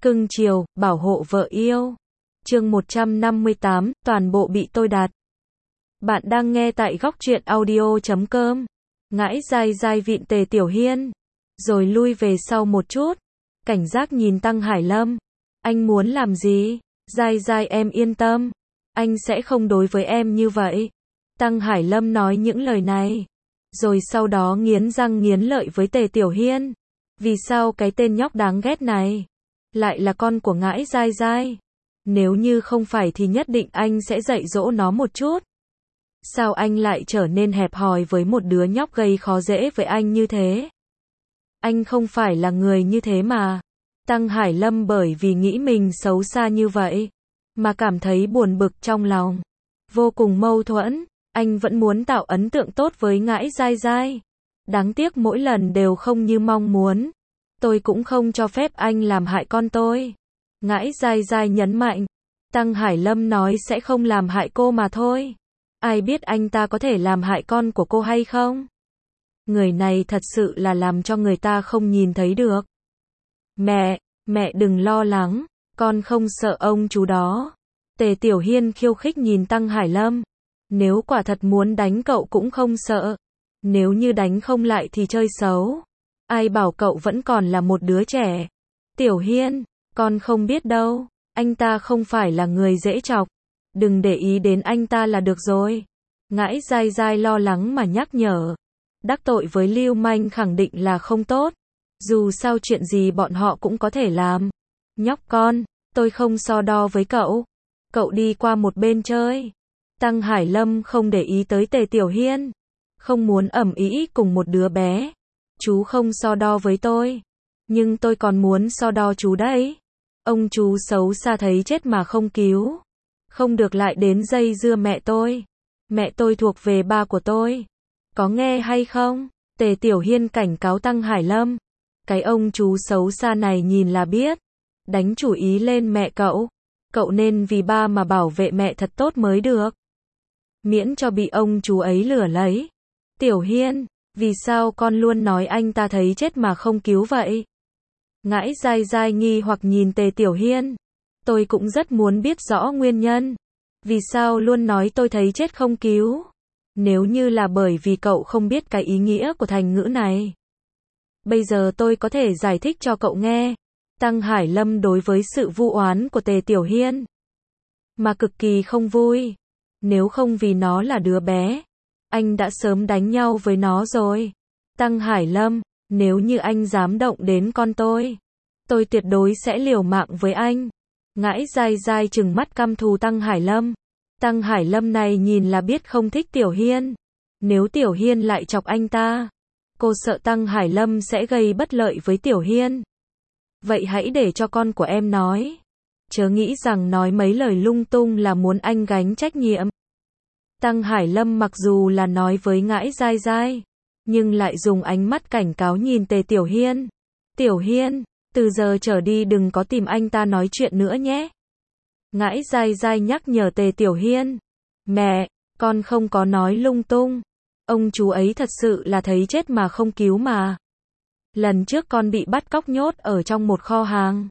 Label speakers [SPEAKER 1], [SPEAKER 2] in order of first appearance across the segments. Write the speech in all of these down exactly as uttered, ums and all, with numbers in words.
[SPEAKER 1] Cưng chiều, bảo hộ vợ yêu. Chương một trăm năm mươi tám, toàn bộ bị tôi đặt. Bạn đang nghe tại góc truyện audio chấm com. Ngãi dai dai vịn Tề Tiểu Hiên, rồi lui về sau một chút, cảnh giác nhìn Tăng Hải Lâm. Anh muốn làm gì? Dai dai em yên tâm, anh sẽ không đối với em như vậy. Tăng Hải Lâm nói những lời này, rồi sau đó nghiến răng nghiến lợi với Tề Tiểu Hiên. Vì sao cái tên nhóc đáng ghét này lại là con của Ngãi dai dai? Nếu như không phải thì nhất định anh sẽ dạy dỗ nó một chút. Sao anh lại trở nên hẹp hòi với một đứa nhóc gây khó dễ với anh như thế? Anh không phải là người như thế mà. Tăng Hải Lâm bởi vì nghĩ mình xấu xa như vậy mà cảm thấy buồn bực trong lòng, vô cùng mâu thuẫn. Anh vẫn muốn tạo ấn tượng tốt với Ngãi dai dai, đáng tiếc mỗi lần đều không như mong muốn. Tôi cũng không cho phép anh làm hại con tôi. Ngãi dai dai nhấn mạnh. Tăng Hải Lâm nói sẽ không làm hại cô mà thôi. Ai biết anh ta có thể làm hại con của cô hay không? Người này thật sự là làm cho người ta không nhìn thấy được. Mẹ, mẹ đừng lo lắng, con không sợ ông chú đó. Tề Tiểu Hiên khiêu khích nhìn Tăng Hải Lâm. Nếu quả thật muốn đánh cậu cũng không sợ. Nếu như đánh không lại thì chơi xấu. Ai bảo cậu vẫn còn là một đứa trẻ. Tiểu Hiên, con không biết đâu, anh ta không phải là người dễ chọc. Đừng để ý đến anh ta là được rồi. Ngãi dai dai lo lắng mà nhắc nhở. Đắc tội với lưu manh khẳng định là không tốt. Dù sao chuyện gì bọn họ cũng có thể làm. Nhóc con, tôi không so đo với cậu. Cậu đi qua một bên chơi. Tăng Hải Lâm không để ý tới Tề Tiểu Hiên. Không muốn ầm ĩ cùng một đứa bé. Chú không so đo với tôi. Nhưng tôi còn muốn so đo chú đấy. Ông chú xấu xa thấy chết mà không cứu. Không được lại đến dây dưa mẹ tôi. Mẹ tôi thuộc về ba của tôi. Có nghe hay không? Tề Tiểu Hiên cảnh cáo Tăng Hải Lâm. Cái ông chú xấu xa này nhìn là biết. Đánh chủ ý lên mẹ cậu. Cậu nên vì ba mà bảo vệ mẹ thật tốt mới được. Miễn cho bị ông chú ấy lừa lấy. Tiểu Hiên, vì sao con luôn nói anh ta thấy chết mà không cứu vậy? Ngãi dai dai nghi hoặc nhìn Tề Tiểu Hiên. Tôi cũng rất muốn biết rõ nguyên nhân. Vì sao luôn nói tôi thấy chết không cứu? Nếu như là bởi vì cậu không biết cái ý nghĩa của thành ngữ này. Bây giờ tôi có thể giải thích cho cậu nghe. Tăng Hải Lâm đối với sự vu oán của Tề Tiểu Hiên mà cực kỳ không vui. Nếu không vì nó là đứa bé, anh đã sớm đánh nhau với nó rồi. Tăng Hải Lâm, nếu như anh dám động đến con tôi, tôi tuyệt đối sẽ liều mạng với anh. Ngãi dai dai trừng mắt căm thù Tăng Hải Lâm. Tăng Hải Lâm này nhìn là biết không thích Tiểu Hiên. Nếu Tiểu Hiên lại chọc anh ta, cô sợ Tăng Hải Lâm sẽ gây bất lợi với Tiểu Hiên. Vậy hãy để cho con của em nói. Chớ nghĩ rằng nói mấy lời lung tung là muốn anh gánh trách nhiệm. Tăng Hải Lâm mặc dù là nói với Ngãi dai dai, nhưng lại dùng ánh mắt cảnh cáo nhìn Tề Tiểu Hiên. Tiểu Hiên, từ giờ trở đi đừng có tìm anh ta nói chuyện nữa nhé. Ngãi dai dai nhắc nhở Tề Tiểu Hiên. Mẹ, con không có nói lung tung. Ông chú ấy thật sự là thấy chết mà không cứu mà. Lần trước con bị bắt cóc nhốt ở trong một kho hàng.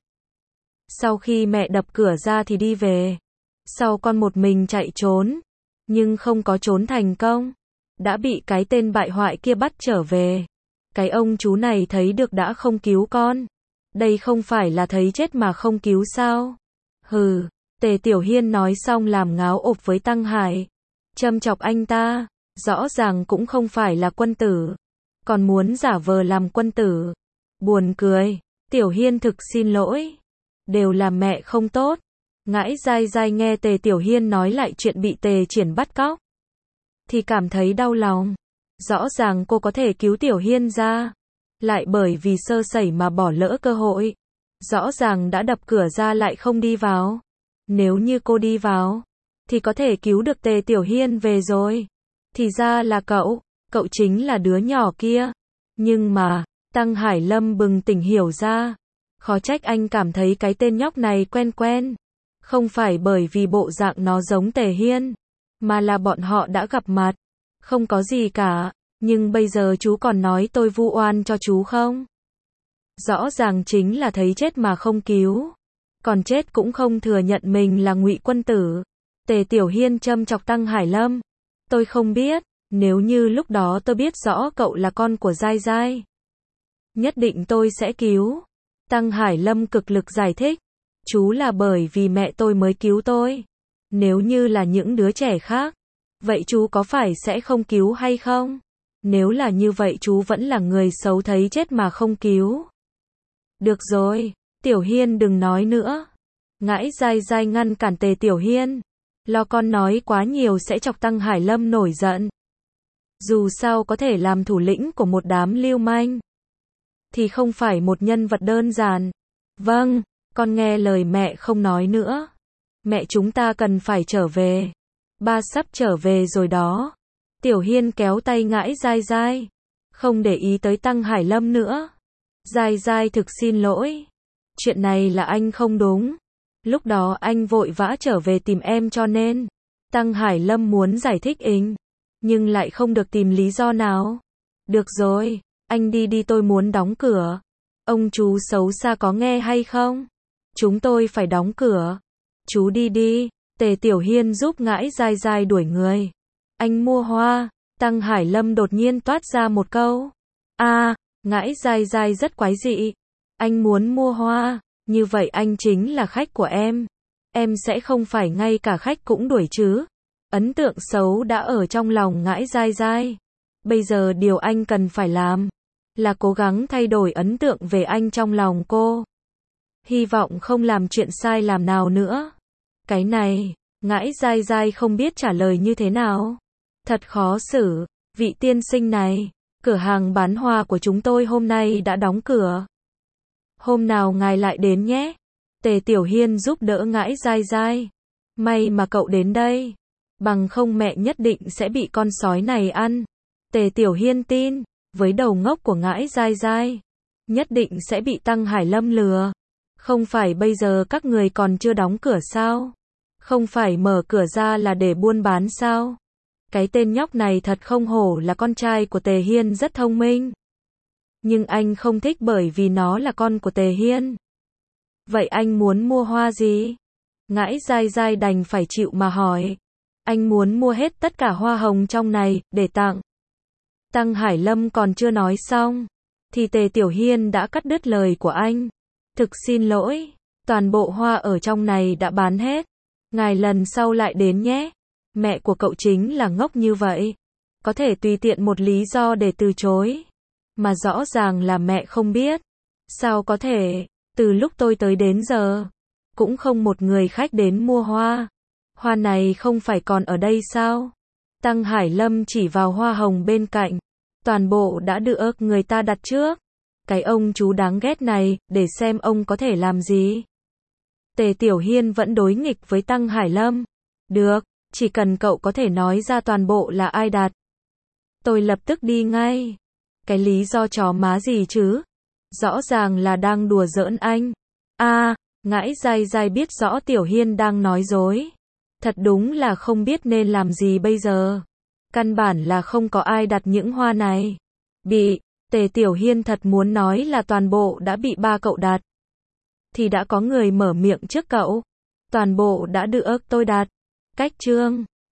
[SPEAKER 1] Sau khi mẹ đập cửa ra thì đi về. Sau con một mình chạy trốn. Nhưng không có trốn thành công. Đã bị cái tên bại hoại kia bắt trở về. Cái ông chú này thấy được đã không cứu con. Đây không phải là thấy chết mà không cứu sao? Hừ, Tề Tiểu Hiên nói xong làm ngáo ộp với Tăng Hải. Châm chọc anh ta. Rõ ràng cũng không phải là quân tử. Còn muốn giả vờ làm quân tử. Buồn cười. Tiểu Hiên thực xin lỗi. Đều là mẹ không tốt. Ngãi dai dai nghe Tề Tiểu Hiên nói lại chuyện bị Tề Triển bắt cóc thì cảm thấy đau lòng. Rõ ràng cô có thể cứu Tiểu Hiên ra, lại bởi vì sơ sẩy mà bỏ lỡ cơ hội. Rõ ràng đã đập cửa ra lại không đi vào. Nếu như cô đi vào thì có thể cứu được Tề Tiểu Hiên về rồi. Thì ra là cậu, cậu chính là đứa nhỏ kia. Nhưng mà, Tăng Hải Lâm bừng tỉnh hiểu ra. Khó trách anh cảm thấy cái tên nhóc này quen quen. Không phải bởi vì bộ dạng nó giống Tề Hiên, mà là bọn họ đã gặp mặt. Không có gì cả, nhưng bây giờ chú còn nói tôi vu oan cho chú không? Rõ ràng chính là thấy chết mà không cứu. còn chết cũng không thừa nhận mình là Ngụy Quân Tử. Tề Tiểu Hiên châm chọc Tăng Hải Lâm. Tôi không biết, nếu như lúc đó tôi biết rõ cậu là con của Giai Giai, nhất định tôi sẽ cứu. Tăng Hải Lâm cực lực giải thích. Chú là bởi vì mẹ tôi mới cứu tôi. Nếu như là những đứa trẻ khác, vậy chú có phải sẽ không cứu hay không? Nếu là như vậy chú vẫn là người xấu thấy chết mà không cứu. Được rồi, Tiểu Hiên đừng nói nữa. Ngãi Giai Giai ngăn cản Tề Tiểu Hiên. Lo con nói quá nhiều sẽ chọc Tăng Hải Lâm nổi giận. Dù sao có thể làm thủ lĩnh của một đám lưu manh, thì không phải một nhân vật đơn giản. Vâng, con nghe lời mẹ không nói nữa. Mẹ chúng ta cần phải trở về. Ba sắp trở về rồi đó. Tiểu Hiên kéo tay Ngãi Giai Giai. Không để ý tới Tăng Hải Lâm nữa. Giai Giai thực xin lỗi. Chuyện này là anh không đúng. Lúc đó anh vội vã trở về tìm em cho nên. Tăng Hải Lâm muốn giải thích inh, nhưng lại không được tìm lý do nào. Được rồi, anh đi đi tôi muốn đóng cửa. Ông chú xấu xa có nghe hay không? Chúng tôi phải đóng cửa. Chú đi đi. Tề Tiểu Hiên giúp Ngãi Giai Giai đuổi người. Anh mua hoa. Tăng Hải Lâm đột nhiên toát ra một câu. À, Ngãi Giai Giai rất quái dị. Anh muốn mua hoa, như vậy anh chính là khách của em. Em sẽ không phải ngay cả khách cũng đuổi chứ. Ấn tượng xấu đã ở trong lòng Ngãi Giai Giai. Bây giờ điều anh cần phải làm là cố gắng thay đổi ấn tượng về anh trong lòng cô. Hy vọng không làm chuyện sai làm nào nữa. Cái này, Ngãi Giai Giai không biết trả lời như thế nào. Thật khó xử, vị tiên sinh này, cửa hàng bán hoa của chúng tôi hôm nay đã đóng cửa. Hôm nào ngài lại đến nhé. Tề Tiểu Hiên giúp đỡ Ngãi Giai Giai. May mà cậu đến đây. Bằng không mẹ nhất định sẽ bị con sói này ăn. Tề Tiểu Hiên tin, với đầu ngốc của Ngãi Giai Giai, nhất định sẽ bị Tăng Hải Lâm lừa. Không phải bây giờ các người còn chưa đóng cửa sao? Không phải mở cửa ra là để buôn bán sao? Cái tên nhóc này thật không hổ là con trai của Tề Hiên rất thông minh. Nhưng anh không thích bởi vì nó là con của Tề Hiên. Vậy anh muốn mua hoa gì? Ngãi Giai Giai đành phải chịu mà hỏi. Anh muốn mua hết tất cả hoa hồng trong này, để tặng. Tăng Hải Lâm còn chưa nói xong, thì Tề Tiểu Hiên đã cắt đứt lời của anh. Thực xin lỗi, toàn bộ hoa ở trong này đã bán hết. Ngài lần sau lại đến nhé. Mẹ của cậu chính là ngốc như vậy. Có thể tùy tiện một lý do để từ chối. Mà rõ ràng là mẹ không biết. Sao có thể, từ lúc tôi tới đến giờ, cũng không một người khách đến mua hoa. Hoa này không phải còn ở đây sao? Tăng Hải Lâm chỉ vào hoa hồng bên cạnh. Toàn bộ đã được người ta đặt trước. Cái ông chú đáng ghét này, để xem ông có thể làm gì. Tề Tiểu Hiên vẫn đối nghịch với Tăng Hải Lâm. Được, chỉ cần cậu có thể nói ra toàn bộ là ai đặt, tôi lập tức đi ngay. Cái lý do chó má gì chứ? Rõ ràng là đang đùa giỡn anh. À, Ngãi Giai Giai biết rõ Tiểu Hiên đang nói dối. Thật đúng là không biết nên làm gì bây giờ. Căn bản là không có ai đặt những hoa này. Bị, Tề Tiểu Hiên thật muốn nói là toàn bộ đã bị ba cậu đặt. Thì đã có người mở miệng trước cậu. Toàn bộ đã được tôi đặt. Cách chương